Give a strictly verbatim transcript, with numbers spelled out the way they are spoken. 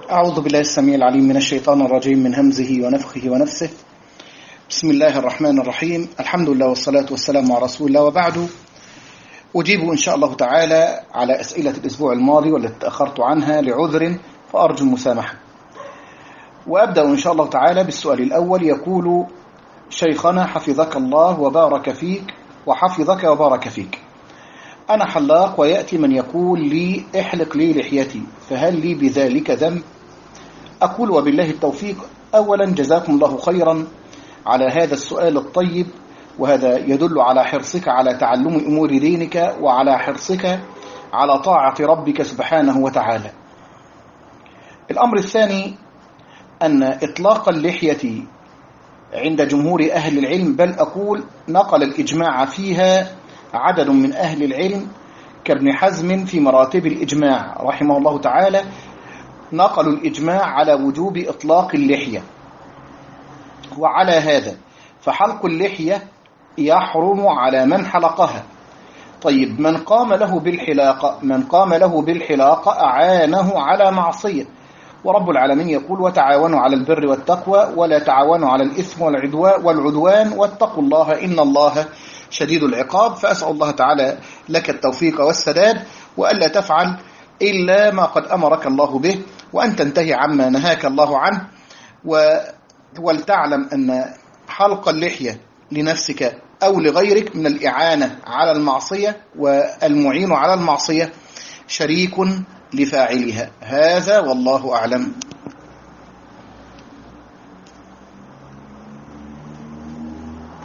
أعوذ بالله السميع العليم من الشيطان الرجيم من همزه ونفخه ونفسه. بسم الله الرحمن الرحيم. الحمد لله والصلاة والسلام على رسول الله، وبعد أجيب إن شاء الله تعالى على أسئلة الأسبوع الماضي والتي تأخرت عنها لعذر، فأرجو المسامحة. وأبدأ إن شاء الله تعالى بالسؤال الأول. يقول: شيخنا حفظك الله وبارك فيك وحفظك وبارك فيك، أنا حلاق ويأتي من يقول لي احلق لي لحيتي، فهل لي بذلك ذنب؟ أقول وبالله التوفيق. أولا جزاكم الله خيرا على هذا السؤال الطيب، وهذا يدل على حرصك على تعلم أمور دينك وعلى حرصك على طاعة ربك سبحانه وتعالى. الأمر الثاني أن إطلاق اللحية عند جمهور أهل العلم، بل أقول نقل الإجماع فيها عدد من أهل العلم كابن حزم في مراتب الإجماع رحمه الله تعالى، نقلوا الإجماع على وجوب إطلاق اللحية. وعلى هذا فحلق اللحية يحرم على من حلقها. طيب، من قام له بالحلاقة من قام له بالحلاقة أعانه على معصية، ورب العالمين يقول: وتعاونوا على البر والتقوى ولا تعاونوا على الإثم والعدوان واتقوا الله إن الله شديد العقاب. فأسأل الله تعالى لك التوفيق والسداد، وألا تفعل إلا ما قد أمرك الله به، وأن تنتهي عما نهاك الله عنه. ولتعلم أن حلق اللحية لنفسك أو لغيرك من الإعانة على المعصية، والمعين على المعصية شريك لفاعلها. هذا والله أعلم.